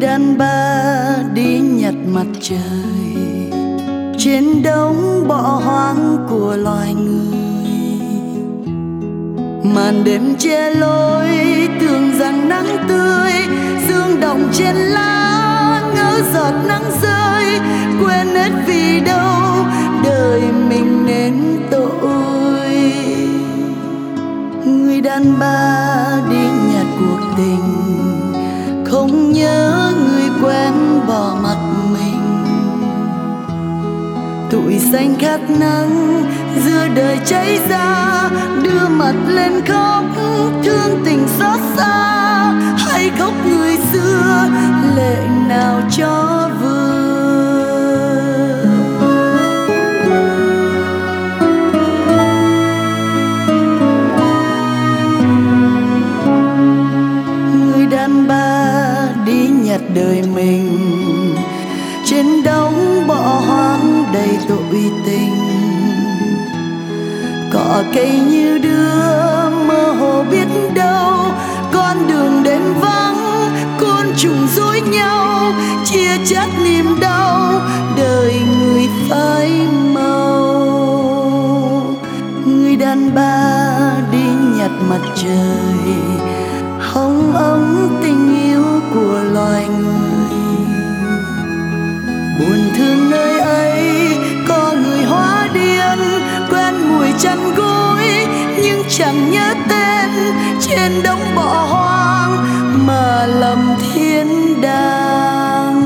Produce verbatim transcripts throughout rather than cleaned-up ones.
đàn bà đi nhặt mặt trời trên đống bỏ hoang của loài người. Màn đêm che lối tưởng rằng nắng tươi dương động trên lá, ngỡ giọt nắng rơi quên hết vì đâu đời mình nên tội. Người đàn bà đi nhặt cuộc tình không nhớ người quen bỏ mặt mình. Tuổi xanh khát nắng giữa đời cháy ra, đưa mặt lên khóc thương tình xót xa. Hãy khóc người xưa lệ nào cho vừa. Người đàn bà đi nhặt đời mình trên đống bỏ hoang đầy tội tình. Cỏ cây như đưa mơ hồ biết đâu, con đường đêm vắng côn trùng dối nhau, chia chắt niềm đau đời người phai màu. Người đàn bà đi nhặt mặt trời hồng ấm tình yêu của loài người. Buồn thương nơi ấy có người hóa điên quen mùi chăn gối nhưng chẳng nhớ tên, trên đống bỏ hoang mà lầm thiên đàng.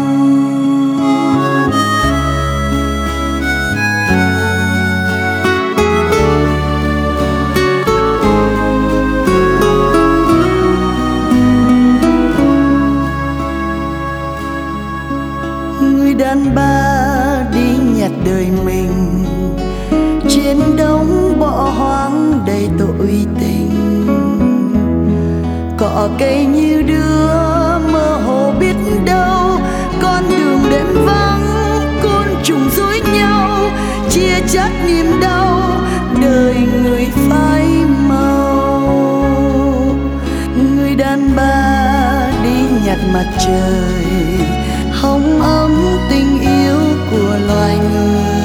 Người đàn bà đi nhặt đời mình trên đống bỏ hoang đầy tội tình. Cỏ cây như đưa mơ hồ biết đâu, con đường đêm vắng côn trùng dối nhau, chia chắt niềm đau đời người phai màu. Người đàn bà đi nhặt mặt trời hồng ấm tình yêu của loài người.